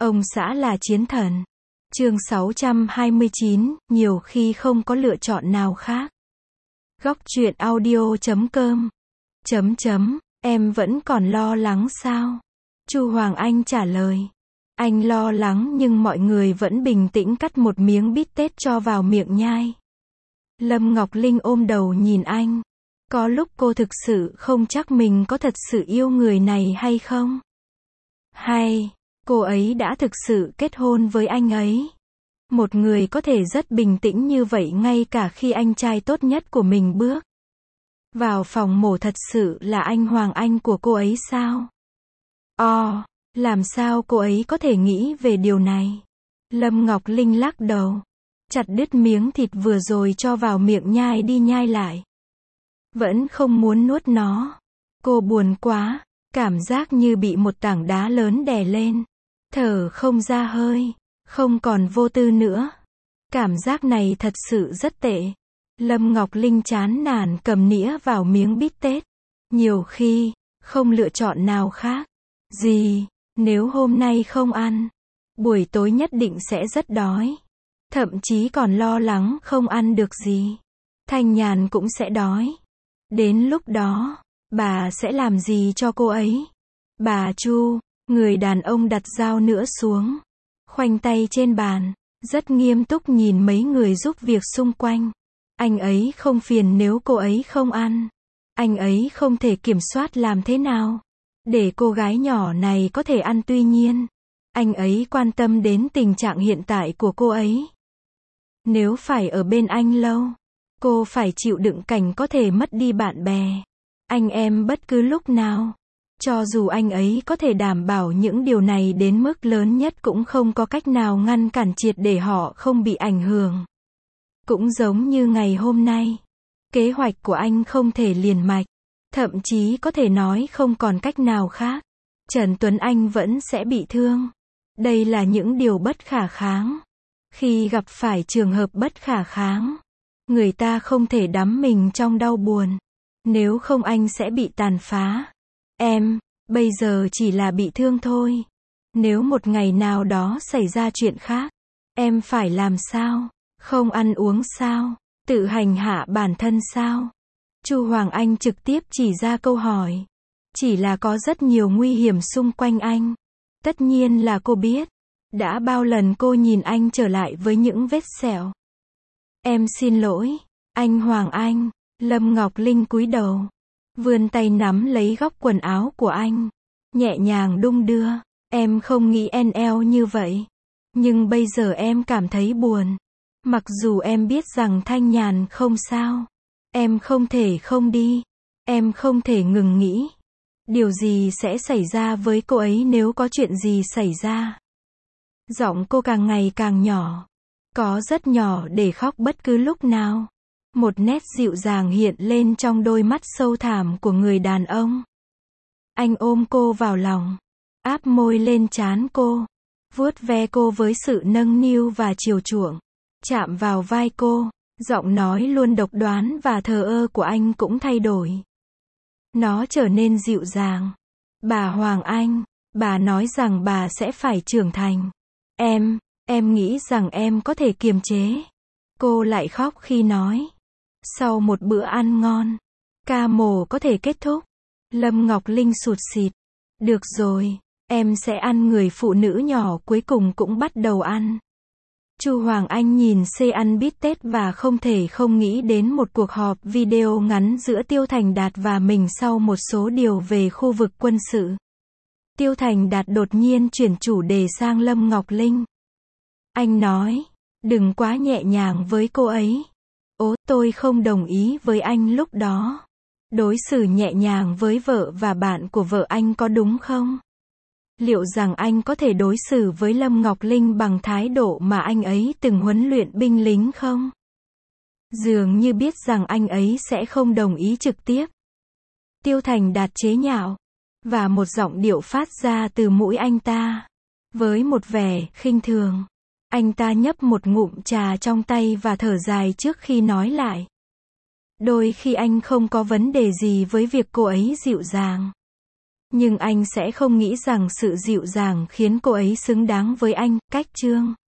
Ông xã là chiến thần. Chương 629, nhiều khi không có lựa chọn nào khác. Góc truyện audio.com. Em vẫn còn lo lắng sao? Chu Hoàng Anh trả lời. Anh lo lắng nhưng mọi người vẫn bình tĩnh cắt một miếng bít tết cho vào miệng nhai. Lâm Ngọc Linh ôm đầu nhìn anh. Có lúc cô thực sự không chắc mình có thật sự yêu người này hay không? Hay, cô ấy đã thực sự kết hôn với anh ấy? Một người có thể rất bình tĩnh như vậy ngay cả khi anh trai tốt nhất của mình bước vào phòng mổ thật sự là anh Hoàng Anh của cô ấy sao? Làm sao cô ấy có thể nghĩ về điều này? Lâm Ngọc Linh lắc đầu, chặt đứt miếng thịt vừa rồi cho vào miệng nhai đi nhai lại. Vẫn không muốn nuốt nó. Cô buồn quá, cảm giác như bị một tảng đá lớn đè lên. Thở không ra hơi, không còn vô tư nữa. Cảm giác này thật sự rất tệ. Lâm Ngọc Linh chán nản cầm nĩa vào miếng bít tết. Nhiều khi, không lựa chọn nào khác. Nếu hôm nay không ăn, buổi tối nhất định sẽ rất đói. Thậm chí còn lo lắng không ăn được gì. Thanh Nhàn cũng sẽ đói. Đến lúc đó, bà sẽ làm gì cho cô ấy? Bà Chu, người đàn ông đặt dao nữa xuống, khoanh tay trên bàn, rất nghiêm túc nhìn mấy người giúp việc xung quanh. Anh ấy không phiền nếu cô ấy không ăn. Anh ấy không thể kiểm soát làm thế nào để cô gái nhỏ này có thể ăn, tuy nhiên, anh ấy quan tâm đến tình trạng hiện tại của cô ấy. Nếu phải ở bên anh lâu, cô phải chịu đựng cảnh có thể mất đi bạn bè, anh em bất cứ lúc nào. Cho dù anh ấy có thể đảm bảo những điều này đến mức lớn nhất cũng không có cách nào ngăn cản triệt để họ không bị ảnh hưởng. Cũng giống như ngày hôm nay, kế hoạch của anh không thể liền mạch, thậm chí có thể nói không còn cách nào khác. Trần Tuấn Anh vẫn sẽ bị thương. Đây là những điều bất khả kháng. Khi gặp phải trường hợp bất khả kháng, người ta không thể đắm mình trong đau buồn. Nếu không anh sẽ bị tàn phá. Em, bây giờ chỉ là bị thương thôi. Nếu một ngày nào đó xảy ra chuyện khác, em phải làm sao? Không ăn uống sao? Tự hành hạ bản thân sao? Chu Hoàng Anh trực tiếp chỉ ra câu hỏi. Chỉ là có rất nhiều nguy hiểm xung quanh anh. Tất nhiên là cô biết. Đã bao lần cô nhìn anh trở lại với những vết sẹo. Em xin lỗi, anh Hoàng Anh. Lâm Ngọc Linh cúi đầu, vươn tay nắm lấy góc quần áo của anh, nhẹ nhàng đung đưa. Em không nghĩ NL như vậy. Nhưng bây giờ em cảm thấy buồn. Mặc dù em biết rằng Thanh Nhàn không sao. Em không thể không đi. Em không thể ngừng nghĩ. Điều gì sẽ xảy ra với cô ấy nếu có chuyện gì xảy ra? Giọng cô càng ngày càng nhỏ. Có rất nhỏ để khóc bất cứ lúc nào. Một nét dịu dàng hiện lên trong đôi mắt sâu thẳm của người đàn ông. Anh ôm cô vào lòng, áp môi lên trán cô, vuốt ve cô với sự nâng niu và chiều chuộng, chạm vào vai cô. Giọng nói luôn độc đoán và thờ ơ của anh cũng thay đổi. Nó trở nên dịu dàng. Bà Hoàng Anh, bà nói rằng bà sẽ phải trưởng thành. Em nghĩ rằng em có thể kiềm chế. Cô lại khóc khi nói. Sau một bữa ăn ngon, ca mổ có thể kết thúc. Lâm Ngọc Linh sụt sịt. Được rồi, em sẽ ăn. Người phụ nữ nhỏ cuối cùng cũng bắt đầu ăn. Chu Hoàng Anh nhìn C ăn bít tết và không thể không nghĩ đến một cuộc họp video ngắn giữa Tiêu Thành Đạt và mình sau một số điều về khu vực quân sự. Tiêu Thành Đạt đột nhiên chuyển chủ đề sang Lâm Ngọc Linh. Anh nói, đừng quá nhẹ nhàng với cô ấy. Tôi không đồng ý với anh lúc đó. Đối xử nhẹ nhàng với vợ và bạn của vợ anh có đúng không? Liệu rằng anh có thể đối xử với Lâm Ngọc Linh bằng thái độ mà anh ấy từng huấn luyện binh lính không? Dường như biết rằng anh ấy sẽ không đồng ý trực tiếp. Tiêu Thành Đạt chế nhạo. Và một giọng điệu phát ra từ mũi anh ta. Với một vẻ khinh thường. Anh ta nhấp một ngụm trà trong tay và thở dài trước khi nói lại. Đôi khi anh không có vấn đề gì với việc cô ấy dịu dàng. Nhưng anh sẽ không nghĩ rằng sự dịu dàng khiến cô ấy xứng đáng với anh, cách Trương.